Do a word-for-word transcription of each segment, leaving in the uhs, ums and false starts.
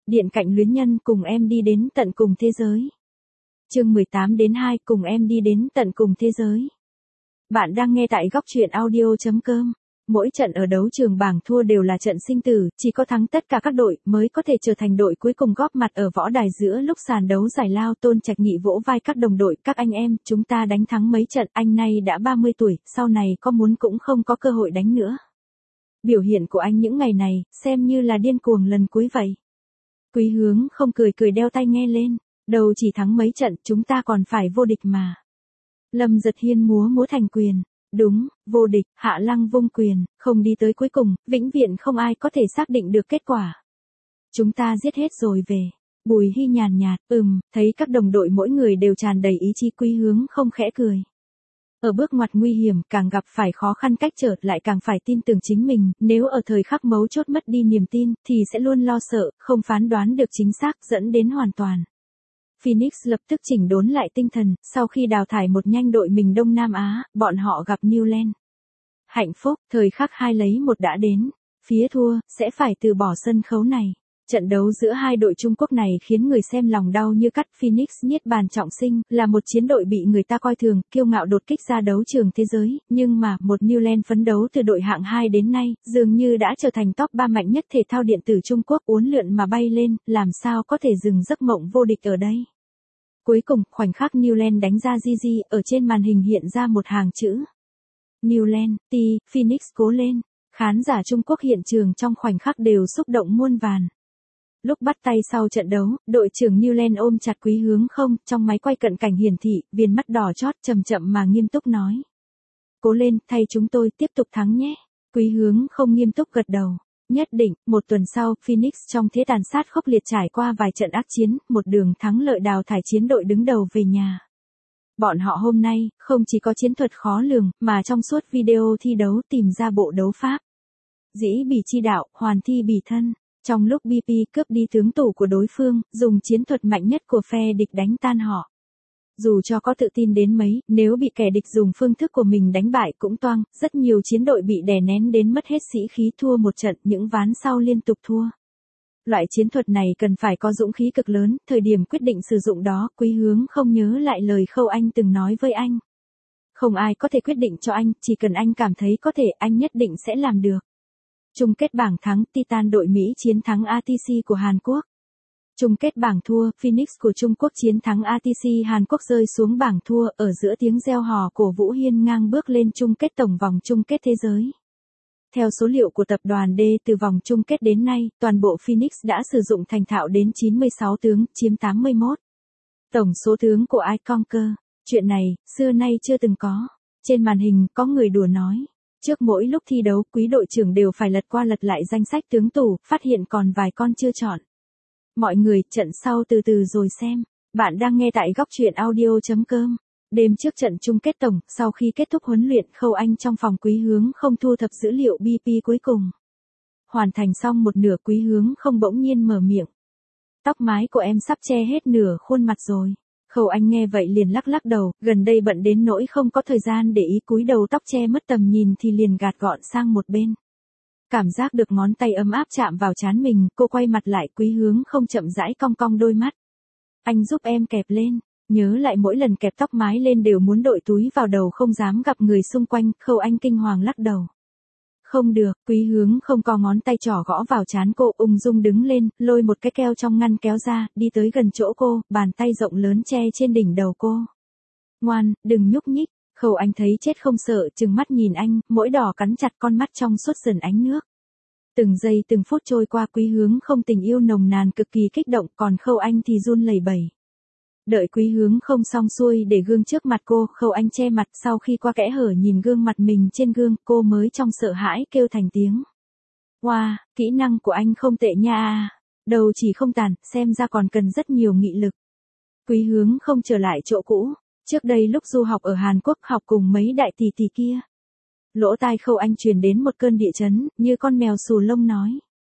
Điện cạnh luyến nhân cùng em đi đến tận cùng thế giới. Chương mười tám đến hai cùng em đi đến tận cùng thế giới. Bạn đang nghe tại góc truyện audio chấm com. Mỗi trận ở đấu trường bảng thua đều là trận sinh tử, chỉ có thắng tất cả các đội mới có thể trở thành đội cuối cùng góp mặt ở võ đài giữa lúc sàn đấu giải lao. Tôn Trạch Nghị vỗ vai các đồng đội, các anh em, chúng ta đánh thắng mấy trận, anh nay đã ba mươi tuổi, sau này có muốn cũng không có cơ hội đánh nữa. Biểu hiện của anh những ngày này, xem như là điên cuồng lần cuối vậy. Quý Hướng không cười cười đeo tai nghe lên, đầu chỉ thắng mấy trận, chúng ta còn phải vô địch mà. Lâm Giật Hiên múa múa thành quyền. Đúng, vô địch, Hạ Lăng vung quyền, không đi tới cuối cùng, vĩnh viễn không ai có thể xác định được kết quả. Chúng ta giết hết rồi về. Bùi Hy nhàn nhạt, ừm, thấy các đồng đội mỗi người đều tràn đầy ý chí. Quý Hướng không khẽ cười. Ở bước ngoặt nguy hiểm, càng gặp phải khó khăn cách trở lại càng phải tin tưởng chính mình, nếu ở thời khắc mấu chốt mất đi niềm tin, thì sẽ luôn lo sợ, không phán đoán được chính xác, dẫn đến hoàn toàn. Phoenix lập tức chỉnh đốn lại tinh thần, sau khi đào thải một nhanh đội mình Đông Nam Á, bọn họ gặp New Land. Hạnh phúc, thời khắc hai lấy một đã đến. Phía thua, sẽ phải từ bỏ sân khấu này. Trận đấu giữa hai đội Trung Quốc này khiến người xem lòng đau như cắt. Phoenix Niết Bàn Trọng Sinh, là một chiến đội bị người ta coi thường, kiêu ngạo đột kích ra đấu trường thế giới, nhưng mà, một New Land phấn đấu từ đội hạng hai đến nay, dường như đã trở thành top ba mạnh nhất thể thao điện tử Trung Quốc, uốn lượn mà bay lên, làm sao có thể dừng giấc mộng vô địch ở đây. Cuối cùng, khoảnh khắc New Land đánh ra gi gi, ở trên màn hình hiện ra một hàng chữ. New Land, T, Phoenix cố lên. Khán giả Trung Quốc hiện trường trong khoảnh khắc đều xúc động muôn vàn. Lúc bắt tay sau trận đấu, đội trưởng New Land ôm chặt Quý Hướng không, trong máy quay cận cảnh hiển thị, viền mắt đỏ chót, chậm chậm mà nghiêm túc nói. Cố lên, thay chúng tôi tiếp tục thắng nhé. Quý Hướng không nghiêm túc gật đầu. Nhất định, một tuần sau, Phoenix trong thế tàn sát khốc liệt trải qua vài trận ác chiến, một đường thắng lợi đào thải chiến đội đứng đầu về nhà. Bọn họ hôm nay, không chỉ có chiến thuật khó lường, mà trong suốt video thi đấu tìm ra bộ đấu pháp. Dĩ bỉ chi đạo, hoàn thi bỉ thân. Trong lúc bê pê cướp đi tướng tù của đối phương, dùng chiến thuật mạnh nhất của phe địch đánh tan họ. Dù cho có tự tin đến mấy, nếu bị kẻ địch dùng phương thức của mình đánh bại cũng toang, rất nhiều chiến đội bị đè nén đến mất hết sĩ khí, thua một trận, những ván sau liên tục thua. Loại chiến thuật này cần phải có dũng khí cực lớn, thời điểm quyết định sử dụng đó, Quý Hướng không nhớ lại lời Khâu Anh từng nói với anh. Không ai có thể quyết định cho anh, chỉ cần anh cảm thấy có thể, anh nhất định sẽ làm được. Chung kết bảng thắng, Titan đội Mỹ chiến thắng a tê xê của Hàn Quốc. Chung kết bảng thua, Phoenix của Trung Quốc chiến thắng a tê xê Hàn Quốc rơi xuống bảng thua, ở giữa tiếng reo hò của Vũ Hiên ngang bước lên chung kết tổng vòng chung kết thế giới. Theo số liệu của tập đoàn D từ vòng chung kết đến nay, toàn bộ Phoenix đã sử dụng thành thạo đến chín mươi sáu tướng, chiếm tám mươi mốt. Tổng số tướng của ai Conquer. Chuyện này, xưa nay chưa từng có. Trên màn hình, có người đùa nói. Trước mỗi lúc thi đấu, quý đội trưởng đều phải lật qua lật lại danh sách tướng tù, phát hiện còn vài con chưa chọn. Mọi người, trận sau từ từ rồi xem. Bạn đang nghe tại góc truyện audio chấm com. Đêm trước trận chung kết tổng, sau khi kết thúc huấn luyện, Khâu Anh trong phòng Quý Hướng không thu thập dữ liệu bê pê cuối cùng. Hoàn thành xong một nửa, Quý Hướng không bỗng nhiên mở miệng. Tóc mái của em sắp che hết nửa khuôn mặt rồi. Khâu Anh nghe vậy liền lắc lắc đầu, gần đây bận đến nỗi không có thời gian để ý, cúi đầu tóc che mất tầm nhìn thì liền gạt gọn sang một bên. Cảm giác được ngón tay ấm áp chạm vào trán mình, cô quay mặt lại. Quý Hướng không chậm rãi cong cong đôi mắt. Anh giúp em kẹp lên. Nhớ lại mỗi lần kẹp tóc mái lên đều muốn đội túi vào đầu, không dám gặp người xung quanh. Khâu Anh kinh hoàng lắc đầu. Không được. Quý Hướng không co ngón tay trỏ gõ vào trán cô, ung dung đứng lên, lôi một cái keo trong ngăn kéo ra, đi tới gần chỗ cô, bàn tay rộng lớn che trên đỉnh đầu cô. Ngoan, đừng nhúc nhích. Khâu Anh thấy chết không sợ, trừng mắt nhìn anh, mỗi đỏ cắn chặt con mắt trong suốt sần ánh nước. Từng giây từng phút trôi qua, Quý Hướng không tình yêu nồng nàn cực kỳ kích động, còn Khâu Anh thì run lẩy bẩy. Đợi Quý Hướng không xong xuôi để gương trước mặt cô, Khâu Anh che mặt, sau khi qua kẽ hở nhìn gương mặt mình trên gương, cô mới trong sợ hãi kêu thành tiếng. Wow, kỹ năng của anh không tệ nha. Đầu chỉ không tàn, xem ra còn cần rất nhiều nghị lực. Quý Hướng không trở lại chỗ cũ. Trước đây lúc du học ở Hàn Quốc, học cùng mấy đại tỷ tỷ kia. Lỗ tai Khâu Anh truyền đến một cơn địa chấn, như con mèo xù lông nói.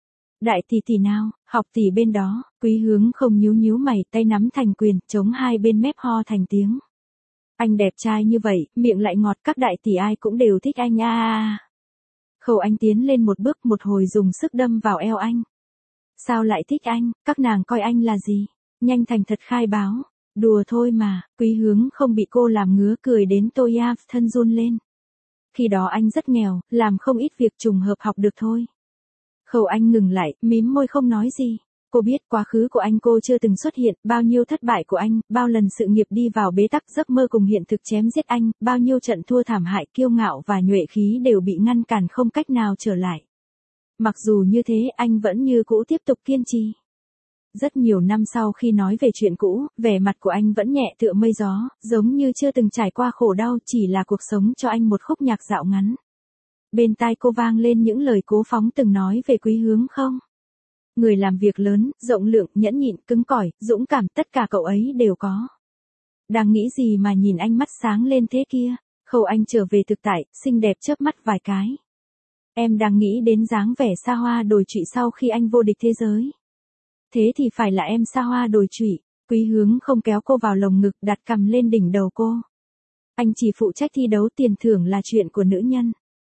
Đại tỷ tỷ nào, học tỷ bên đó. Quý Hướng không nhíu nhíu mày, tay nắm thành quyền, chống hai bên mép ho thành tiếng. Anh đẹp trai như vậy, miệng lại ngọt, các đại tỷ ai cũng đều thích anh a. À. Khâu Anh tiến lên một bước, một hồi dùng sức đâm vào eo anh. Sao lại thích anh, các nàng coi anh là gì? Nhanh thành thật khai báo. Đùa thôi mà, Quý Hướng không bị cô làm ngứa cười đến tôi áp thân run lên. Khi đó anh rất nghèo, làm không ít việc trùng hợp học được thôi. Khâu Anh ngừng lại, mím môi không nói gì. Cô biết quá khứ của anh cô chưa từng xuất hiện, bao nhiêu thất bại của anh, bao lần sự nghiệp đi vào bế tắc giấc mơ cùng hiện thực chém giết anh, bao nhiêu trận thua thảm hại kiêu ngạo và nhuệ khí đều bị ngăn cản không cách nào trở lại. Mặc dù như thế anh vẫn như cũ tiếp tục kiên trì. Rất nhiều năm sau khi nói về chuyện cũ, vẻ mặt của anh vẫn nhẹ tựa mây gió, giống như chưa từng trải qua khổ đau, chỉ là cuộc sống cho anh một khúc nhạc dạo ngắn. Bên tai cô vang lên những lời Cố Phóng từng nói về Quý Hướng không? Người làm việc lớn, rộng lượng, nhẫn nhịn, cứng cỏi, dũng cảm, tất cả cậu ấy đều có. Đang nghĩ gì mà nhìn anh mắt sáng lên thế kia? Khâu Anh trở về thực tại, xinh đẹp chớp mắt vài cái. Em đang nghĩ đến dáng vẻ xa hoa đồi trụy sau khi anh vô địch thế giới. Thế thì phải là em xa hoa đồi trụy. Quý Hướng không kéo cô vào lồng ngực, đặt cằm lên đỉnh đầu cô. Anh chỉ phụ trách thi đấu, tiền thưởng là chuyện của nữ nhân.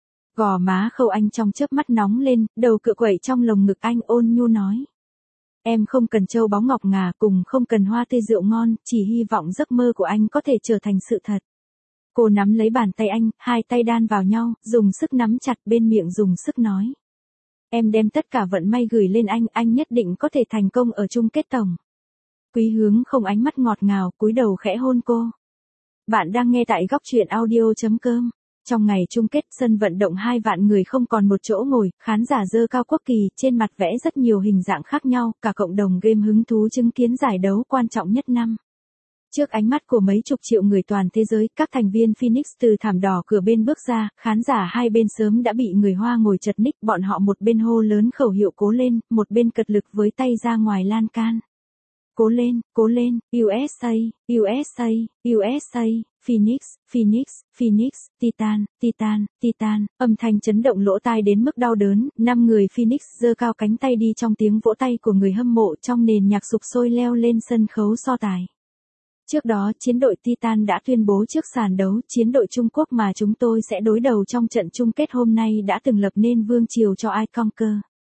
Gò má Khâu Anh trong chớp mắt nóng lên, đầu cựa quậy trong lồng ngực anh ôn nhu nói. Em không cần châu báu ngọc ngà, cùng không cần hoa tươi rượu ngon, chỉ hy vọng giấc mơ của anh có thể trở thành sự thật. Cô nắm lấy bàn tay anh, hai tay đan vào nhau, dùng sức nắm chặt, bên miệng dùng sức nói. Em đem tất cả vận may gửi lên anh, anh nhất định có thể thành công ở chung kết tổng. Quý Hướng không ánh mắt ngọt ngào, cúi đầu khẽ hôn cô. Bạn đang nghe tại góc truyện audio chấm com. Trong ngày chung kết, sân vận động hai vạn người không còn một chỗ ngồi, khán giả giơ cao quốc kỳ, trên mặt vẽ rất nhiều hình dạng khác nhau, cả cộng đồng game hứng thú chứng kiến giải đấu quan trọng nhất năm. Trước ánh mắt của mấy chục triệu người toàn thế giới, các thành viên Phoenix từ thảm đỏ cửa bên bước ra, khán giả hai bên sớm đã bị người Hoa ngồi chật ních, bọn họ một bên hô lớn khẩu hiệu cố lên, một bên cật lực với tay ra ngoài lan can. Cố lên, cố lên, u ét a, u ét a, u ét a, Phoenix, Phoenix, Phoenix, Titan, Titan, Titan, âm thanh chấn động lỗ tai đến mức đau đớn, năm người Phoenix giơ cao cánh tay đi trong tiếng vỗ tay của người hâm mộ trong nền nhạc sục sôi leo lên sân khấu so tài. Trước đó, chiến đội Titan đã tuyên bố trước sàn đấu, chiến đội Trung Quốc mà chúng tôi sẽ đối đầu trong trận chung kết hôm nay đã từng lập nên vương triều cho I Conquer.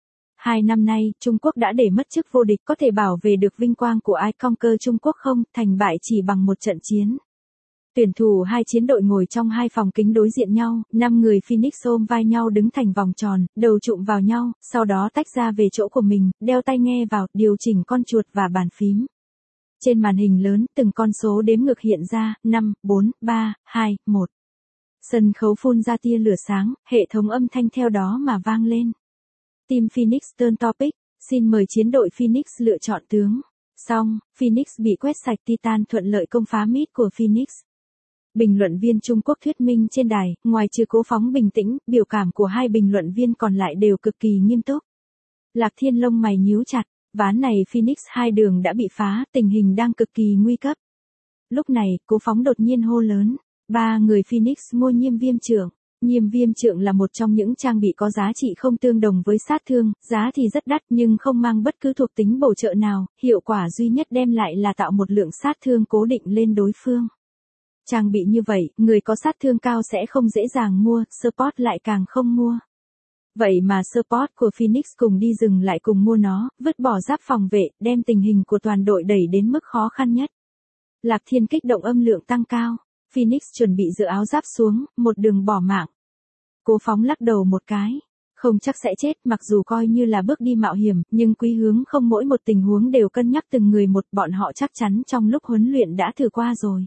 Hai năm nay, Trung Quốc đã để mất chức vô địch, có thể bảo vệ được vinh quang của I Conquer Trung Quốc không, thành bại chỉ bằng một trận chiến. Tuyển thủ hai chiến đội ngồi trong hai phòng kính đối diện nhau, năm người Phoenix ôm vai nhau đứng thành vòng tròn, đầu chụm vào nhau, sau đó tách ra về chỗ của mình, đeo tai nghe vào, điều chỉnh con chuột và bàn phím. Trên màn hình lớn, từng con số đếm ngược hiện ra, năm, bốn, ba, hai, một. Sân khấu phun ra tia lửa sáng, hệ thống âm thanh theo đó mà vang lên. Team Phoenix turn topic, xin mời chiến đội Phoenix lựa chọn tướng. Xong, Phoenix bị quét sạch, Titan thuận lợi công phá mid của Phoenix. Bình luận viên Trung Quốc thuyết minh trên đài, ngoài trừ Cố Phóng bình tĩnh, biểu cảm của hai bình luận viên còn lại đều cực kỳ nghiêm túc. Lạc Thiên lông mày nhíu chặt, ván này Phoenix hai đường đã bị phá, tình hình đang cực kỳ nguy cấp. Lúc này, Cố Phóng đột nhiên hô lớn, ba người Phoenix mua nhiêm viêm trượng. Nhiêm viêm trượng là một trong những trang bị có giá trị không tương đồng với sát thương, giá thì rất đắt nhưng không mang bất cứ thuộc tính bổ trợ nào, hiệu quả duy nhất đem lại là tạo một lượng sát thương cố định lên đối phương. Trang bị như vậy, người có sát thương cao sẽ không dễ dàng mua, support lại càng không mua. Vậy mà support của Phoenix cùng đi rừng lại cùng mua nó, vứt bỏ giáp phòng vệ, đem tình hình của toàn đội đẩy đến mức khó khăn nhất. Lạc Thiên kích động âm lượng tăng cao. Phoenix chuẩn bị dỡ áo giáp xuống, một đường bỏ mạng. Cố Phóng lắc đầu một cái. Không chắc sẽ chết, mặc dù coi như là bước đi mạo hiểm, nhưng Quý Hướng không mỗi một tình huống đều cân nhắc từng người một, bọn họ chắc chắn trong lúc huấn luyện đã thử qua rồi.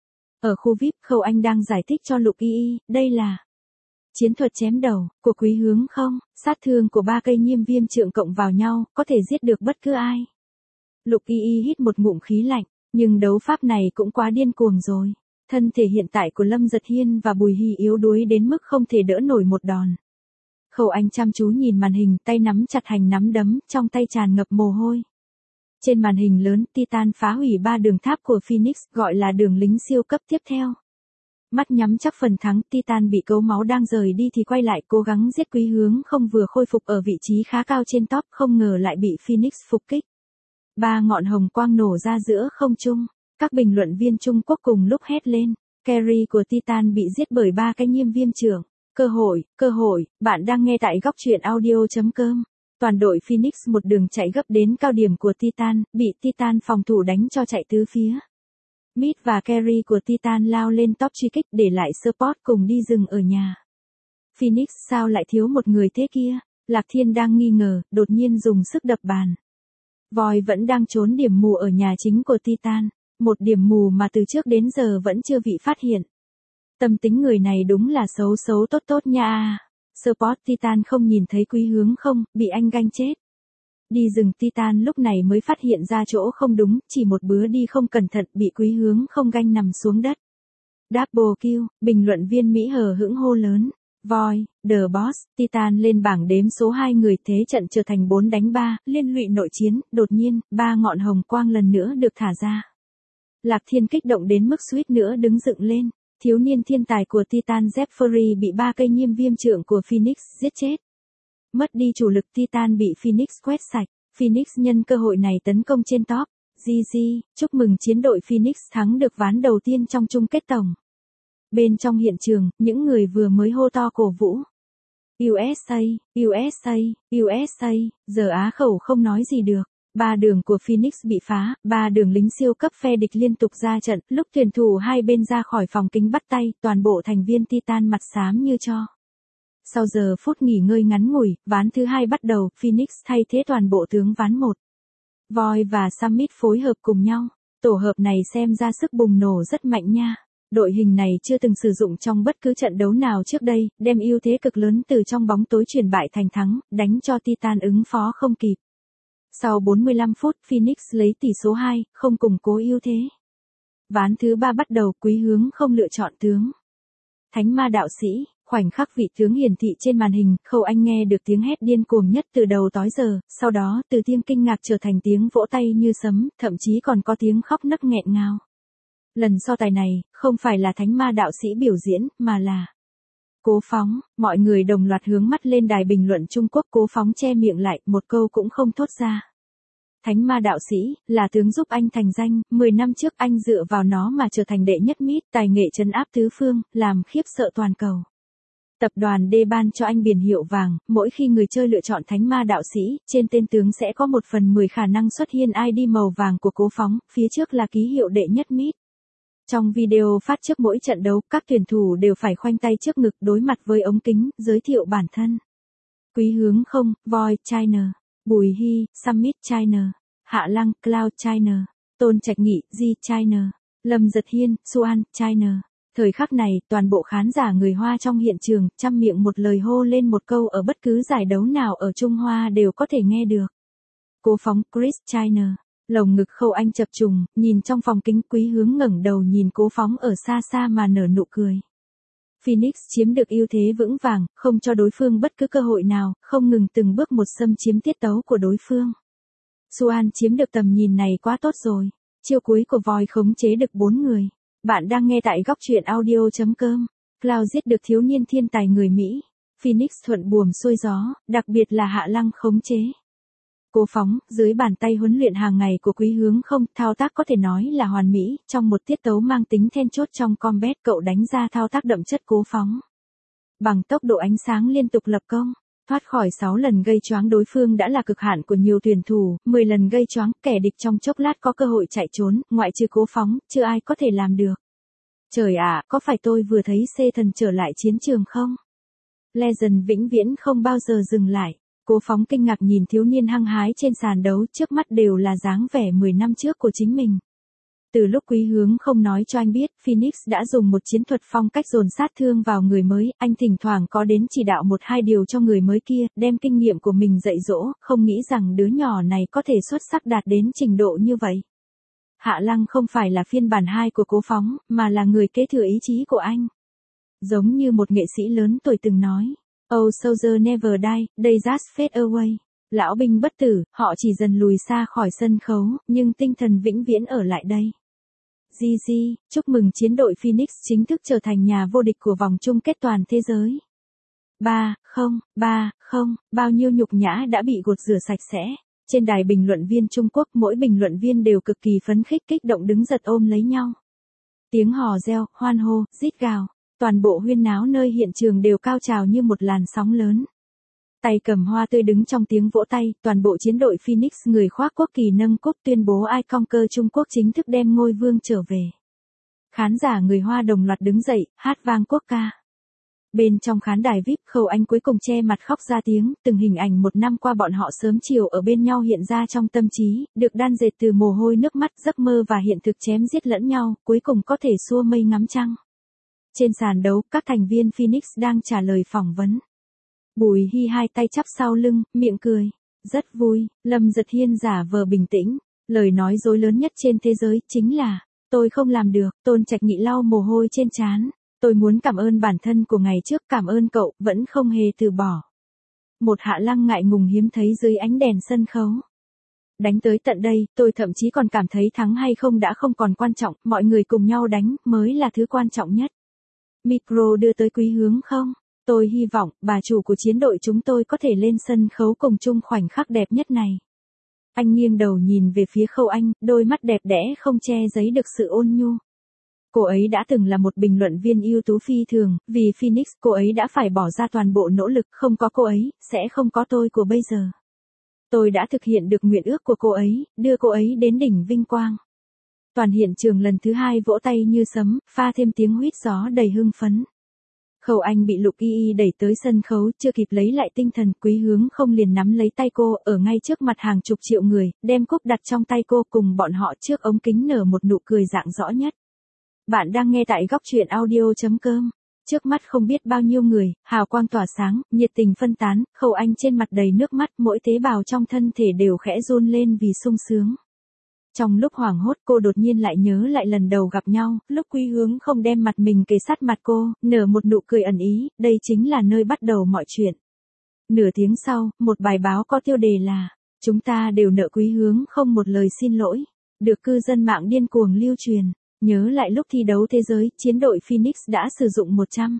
Ở khu vi ai pi, Khâu Anh đang giải thích cho Lục Y Y, đây là chiến thuật chém đầu của Quý Hướng không, sát thương của ba cây nhiêm viêm trượng cộng vào nhau, có thể giết được bất cứ ai. Lục Y Y hít một ngụm khí lạnh, nhưng đấu pháp này cũng quá điên cuồng rồi. Thân thể hiện tại của Lâm Giật Hiên và Bùi Hy yếu đuối đến mức không thể đỡ nổi một đòn. Khâu Anh chăm chú nhìn màn hình, tay nắm chặt hành nắm đấm, trong tay tràn ngập mồ hôi. Trên màn hình lớn, Titan phá hủy ba đường tháp của Phoenix, gọi là đường lính siêu cấp tiếp theo. Mắt nhắm chắc phần thắng, Titan bị cấu máu đang rời đi thì quay lại cố gắng giết Quý Hướng không, vừa khôi phục ở vị trí khá cao trên top, không ngờ lại bị Phoenix phục kích. Ba ngọn hồng quang nổ ra giữa không trung. Các bình luận viên Trung Quốc cùng lúc hét lên, carry của Titan bị giết bởi ba cái nhiêm viêm trượng. Cơ hội, cơ hội, bạn đang nghe tại góc truyện audio chấm com. Toàn đội Phoenix một đường chạy gấp đến cao điểm của Titan, bị Titan phòng thủ đánh cho chạy tứ phía. Mid và Carry của Titan lao lên top truy kích để lại support cùng đi rừng ở nhà. Phoenix sao lại thiếu một người thế kia? Lạc Thiên đang nghi ngờ, đột nhiên dùng sức đập bàn. Voi vẫn đang trốn điểm mù ở nhà chính của Titan, một điểm mù mà từ trước đến giờ vẫn chưa bị phát hiện. Tâm tính người này đúng là xấu xấu tốt tốt nha. Support Titan không nhìn thấy Quý Hướng không, bị anh ganh chết. Đi rừng Titan lúc này mới phát hiện ra chỗ không đúng, chỉ một bữa đi không cẩn thận bị Quý Hướng không ganh nằm xuống đất. Double kill, bình luận viên Mỹ hờ hững hô lớn. Voi, The Boss, Titan lên bảng đếm số hai người thế trận trở thành bốn đánh ba, liên lụy nội chiến, đột nhiên, ba ngọn hồng quang lần nữa được thả ra. Lạc Thiên kích động đến mức suýt nữa đứng dựng lên, thiếu niên thiên tài của Titan Zephyr bị ba cây nhiêm viêm trượng của Phoenix giết chết. Mất đi chủ lực Titan bị Phoenix quét sạch, Phoenix nhân cơ hội này tấn công trên top. giê giê, chúc mừng chiến đội Phoenix thắng được ván đầu tiên trong chung kết tổng. Bên trong hiện trường, những người vừa mới hô to cổ vũ. u ét a, u ét a, u ét a, giờ Á khẩu không nói gì được. Ba đường của Phoenix bị phá, ba đường lính siêu cấp phe địch liên tục ra trận, lúc tuyển thủ hai bên ra khỏi phòng kính bắt tay, toàn bộ thành viên Titan mặt xám như tro. Sau giờ phút nghỉ ngơi ngắn ngủi, ván thứ hai bắt đầu, Phoenix thay thế toàn bộ tướng ván một. Voi và Summit phối hợp cùng nhau, tổ hợp này xem ra sức bùng nổ rất mạnh nha. Đội hình này chưa từng sử dụng trong bất cứ trận đấu nào trước đây, đem ưu thế cực lớn từ trong bóng tối chuyển bại thành thắng, đánh cho Titan ứng phó không kịp. Sau bốn mươi lăm phút, Phoenix lấy tỷ số hai, không củng cố ưu thế. Ván thứ ba bắt đầu, Quý Hướng không lựa chọn tướng. Thánh ma đạo sĩ, khoảnh khắc vị tướng hiển thị trên màn hình, Khâu Anh nghe được tiếng hét điên cuồng nhất từ đầu tới giờ, sau đó từ tiếng kinh ngạc trở thành tiếng vỗ tay như sấm, thậm chí còn có tiếng khóc nấc nghẹn ngào. Lần so tài này, không phải là thánh ma đạo sĩ biểu diễn, mà là Cố Phóng. Mọi người đồng loạt hướng mắt lên đài bình luận Trung Quốc. Cố Phóng che miệng lại, một câu cũng không thốt ra. Thánh ma đạo sĩ, là tướng giúp anh thành danh, mười năm trước anh dựa vào nó mà trở thành đệ nhất mít, tài nghệ trấn áp tứ phương, làm khiếp sợ toàn cầu. Tập đoàn D ban cho anh biển hiệu vàng, mỗi khi người chơi lựa chọn thánh ma đạo sĩ, trên tên tướng sẽ có một phần mười khả năng xuất hiện i đê màu vàng của Cố Phóng, phía trước là ký hiệu đệ nhất mít. Trong video phát trước mỗi trận đấu, các tuyển thủ đều phải khoanh tay trước ngực đối mặt với ống kính, giới thiệu bản thân. Quý Hướng không, Voi, China. Bùi Hy, Summit, China. Hạ Lăng, Cloud, China. Tôn Trạch Nghị, Di, China. Lâm Giật Hiên, Xuan, China. Thời khắc này, toàn bộ khán giả người Hoa trong hiện trường, trăm miệng một lời hô lên một câu ở bất cứ giải đấu nào ở Trung Hoa đều có thể nghe được. Cố Phóng, Chris, China. Lồng ngực Khâu Anh chập trùng, nhìn trong phòng kính. Quý Hướng ngẩng đầu nhìn Cố Phóng ở xa xa mà nở nụ cười. Phoenix chiếm được ưu thế vững vàng, không cho đối phương bất cứ cơ hội nào, không ngừng từng bước một xâm chiếm tiết tấu của đối phương. Xuan chiếm được tầm nhìn này quá tốt rồi. Chiêu cuối của Voi khống chế được bốn người. Bạn đang nghe tại góc truyện audio chấm com. Cloud giết được thiếu niên thiên tài người Mỹ. Phoenix thuận buồm xuôi gió, đặc biệt là Hạ Lăng khống chế. Cố Phóng, dưới bàn tay huấn luyện hàng ngày của Quý Hướng không, thao tác có thể nói là hoàn mỹ, trong một tiết tấu mang tính then chốt trong combat, cậu đánh ra thao tác đậm chất Cố Phóng. Bằng tốc độ ánh sáng liên tục lập công, thoát khỏi sáu lần gây choáng đối phương đã là cực hạn của nhiều tuyển thủ, mười lần gây choáng, kẻ địch trong chốc lát có cơ hội chạy trốn, ngoại trừ Cố Phóng, chưa ai có thể làm được. Trời ạ, có phải tôi vừa thấy xê thần trở lại chiến trường không? Legend vĩnh viễn không bao giờ dừng lại. Cố Phóng kinh ngạc nhìn thiếu niên hăng hái trên sàn đấu, trước mắt đều là dáng vẻ mười năm trước của chính mình. Từ lúc Quý Hướng không nói cho anh biết, Phoenix đã dùng một chiến thuật phong cách dồn sát thương vào người mới, anh thỉnh thoảng có đến chỉ đạo một hai điều cho người mới kia, đem kinh nghiệm của mình dạy dỗ, không nghĩ rằng đứa nhỏ này có thể xuất sắc đạt đến trình độ như vậy. Hạ Lăng không phải là phiên bản hai của Cố Phóng, mà là người kế thừa ý chí của anh. Giống như một nghệ sĩ lớn tuổi từng nói. Oh soldier never die, they just fade away. Lão binh bất tử, họ chỉ dần lùi xa khỏi sân khấu, nhưng tinh thần vĩnh viễn ở lại đây. giê giê, chúc mừng chiến đội Phoenix chính thức trở thành nhà vô địch của vòng chung kết toàn thế giới. ba không, ba không, bao nhiêu nhục nhã đã bị gột rửa sạch sẽ. Trên đài bình luận viên Trung Quốc, mỗi bình luận viên đều cực kỳ phấn khích, kích động đứng giật ôm lấy nhau. Tiếng hò reo, hoan hô, rít gào. Toàn bộ huyên náo nơi hiện trường đều cao trào như một làn sóng lớn. Tay cầm hoa tươi đứng trong tiếng vỗ tay, toàn bộ chiến đội Phoenix người khoác quốc kỳ nâng cúp tuyên bố I Conquer Trung Quốc chính thức đem ngôi vương trở về. Khán giả người Hoa đồng loạt đứng dậy, hát vang quốc ca. Bên trong khán đài vi ai pi, Khâu Anh cuối cùng che mặt khóc ra tiếng, từng hình ảnh một năm qua bọn họ sớm chiều ở bên nhau hiện ra trong tâm trí, được đan dệt từ mồ hôi nước mắt, giấc mơ và hiện thực chém giết lẫn nhau, cuối cùng có thể xua mây ngắm trăng. Trên sàn đấu, các thành viên Phoenix đang trả lời phỏng vấn. Bùi Hy hai tay chắp sau lưng, miệng cười. Rất vui. Lâm Dật Hiên giả vờ bình tĩnh. Lời nói dối lớn nhất trên thế giới chính là, tôi không làm được. Tôn Trạch Nghị lau mồ hôi trên trán. Tôi muốn cảm ơn bản thân của ngày trước, cảm ơn cậu, vẫn không hề từ bỏ. Một Hạ Lăng ngại ngùng hiếm thấy dưới ánh đèn sân khấu. Đánh tới tận đây, tôi thậm chí còn cảm thấy thắng hay không đã không còn quan trọng, mọi người cùng nhau đánh, mới là thứ quan trọng nhất. Micro đưa tới Quý Hướng không? Tôi hy vọng, bà chủ của chiến đội chúng tôi có thể lên sân khấu cùng chung khoảnh khắc đẹp nhất này. Anh nghiêng đầu nhìn về phía Khâu Anh, đôi mắt đẹp đẽ không che giấu được sự ôn nhu. Cô ấy đã từng là một bình luận viên ưu tú phi thường, vì Phoenix cô ấy đã phải bỏ ra toàn bộ nỗ lực, không có cô ấy, sẽ không có tôi của bây giờ. Tôi đã thực hiện được nguyện ước của cô ấy, đưa cô ấy đến đỉnh vinh quang. Toàn hiện trường lần thứ hai vỗ tay như sấm, pha thêm tiếng huýt gió đầy hưng phấn. Khâu Anh bị Lục Y Y đẩy tới sân khấu, chưa kịp lấy lại tinh thần, Quý Hướng không liền nắm lấy tay cô, ở ngay trước mặt hàng chục triệu người, đem cúp đặt trong tay cô, cùng bọn họ trước ống kính nở một nụ cười rạng rõ nhất. Bạn đang nghe tại góc truyện audio chấm com. Trước mắt không biết bao nhiêu người, hào quang tỏa sáng, nhiệt tình phân tán, Khâu Anh trên mặt đầy nước mắt, mỗi tế bào trong thân thể đều khẽ run lên vì sung sướng. Trong lúc hoảng hốt cô đột nhiên lại nhớ lại lần đầu gặp nhau, lúc Quý Hướng không đem mặt mình kề sát mặt cô, nở một nụ cười ẩn ý, đây chính là nơi bắt đầu mọi chuyện. Nửa tiếng sau, một bài báo có tiêu đề là, chúng ta đều nợ Quý Hướng không một lời xin lỗi, được cư dân mạng điên cuồng lưu truyền. Nhớ lại lúc thi đấu thế giới, chiến đội Phoenix đã sử dụng một trăm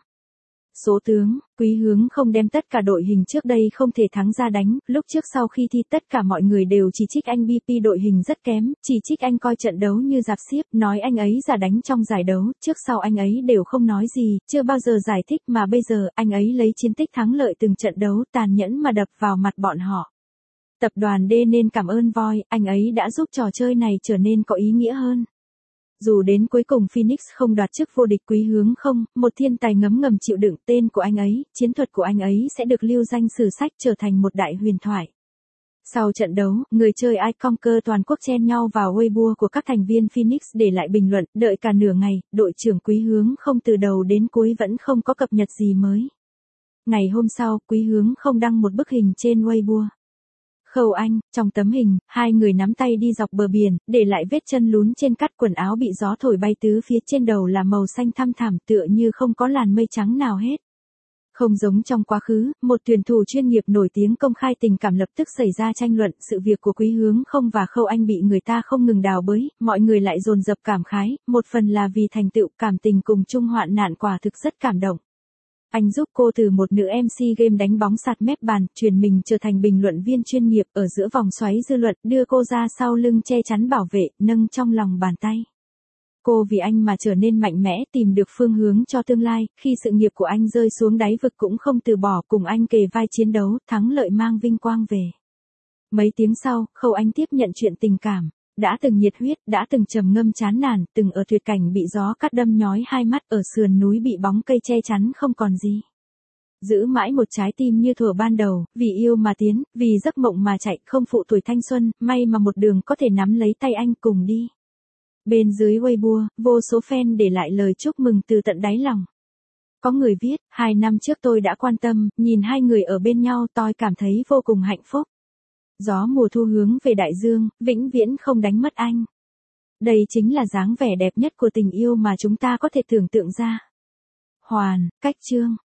số tướng, Quý Hướng không đem tất cả đội hình trước đây không thể thắng ra đánh, lúc trước sau khi thi tất cả mọi người đều chỉ trích anh bê pê đội hình rất kém, chỉ trích anh coi trận đấu như rạp xiếc, nói anh ấy giả đánh trong giải đấu, trước sau anh ấy đều không nói gì, chưa bao giờ giải thích mà bây giờ anh ấy lấy chiến tích thắng lợi từng trận đấu tàn nhẫn mà đập vào mặt bọn họ. Tập đoàn D nên cảm ơn Voi, anh ấy đã giúp trò chơi này trở nên có ý nghĩa hơn. Dù đến cuối cùng Phoenix không đoạt chức vô địch, Quý Hướng không, một thiên tài ngấm ngầm chịu đựng, tên của anh ấy, chiến thuật của anh ấy sẽ được lưu danh sử sách trở thành một đại huyền thoại. Sau trận đấu, người chơi I Conquer toàn quốc chen nhau vào Weibo của các thành viên Phoenix để lại bình luận, đợi cả nửa ngày, đội trưởng Quý Hướng không từ đầu đến cuối vẫn không có cập nhật gì mới. Ngày hôm sau, Quý Hướng không đăng một bức hình trên Weibo. Khâu Anh, trong tấm hình, hai người nắm tay đi dọc bờ biển, để lại vết chân lún trên cắt, quần áo bị gió thổi bay tứ phía, trên đầu là màu xanh thăm thẳm tựa như không có làn mây trắng nào hết. Không giống trong quá khứ, một tuyển thủ chuyên nghiệp nổi tiếng công khai tình cảm lập tức xảy ra tranh luận, sự việc của Quý Hướng không và Khâu Anh bị người ta không ngừng đào bới, mọi người lại dồn dập cảm khái, một phần là vì thành tựu, cảm tình cùng chung hoạn nạn quả thực rất cảm động. Anh giúp cô từ một nữ em xê game đánh bóng sạt mép bàn, chuyển mình trở thành bình luận viên chuyên nghiệp, ở giữa vòng xoáy dư luận, đưa cô ra sau lưng che chắn bảo vệ, nâng trong lòng bàn tay. Cô vì anh mà trở nên mạnh mẽ, tìm được phương hướng cho tương lai, khi sự nghiệp của anh rơi xuống đáy vực cũng không từ bỏ, cùng anh kề vai chiến đấu, thắng lợi mang vinh quang về. Mấy tiếng sau, Khâu Anh tiếp nhận chuyện tình cảm. Đã từng nhiệt huyết, đã từng trầm ngâm chán nản, từng ở tuyệt cảnh bị gió cắt đâm nhói hai mắt, ở sườn núi bị bóng cây che chắn không còn gì. Giữ mãi một trái tim như thuở ban đầu, vì yêu mà tiến, vì giấc mộng mà chạy, không phụ tuổi thanh xuân, may mà một đường có thể nắm lấy tay anh cùng đi. Bên dưới Weibo, vô số fan để lại lời chúc mừng từ tận đáy lòng. Có người viết, hai năm trước tôi đã quan tâm, nhìn hai người ở bên nhau tôi cảm thấy vô cùng hạnh phúc. Gió mùa thu hướng về đại dương, vĩnh viễn không đánh mất anh. Đây chính là dáng vẻ đẹp nhất của tình yêu mà chúng ta có thể tưởng tượng ra. Hoàn, Cách Chương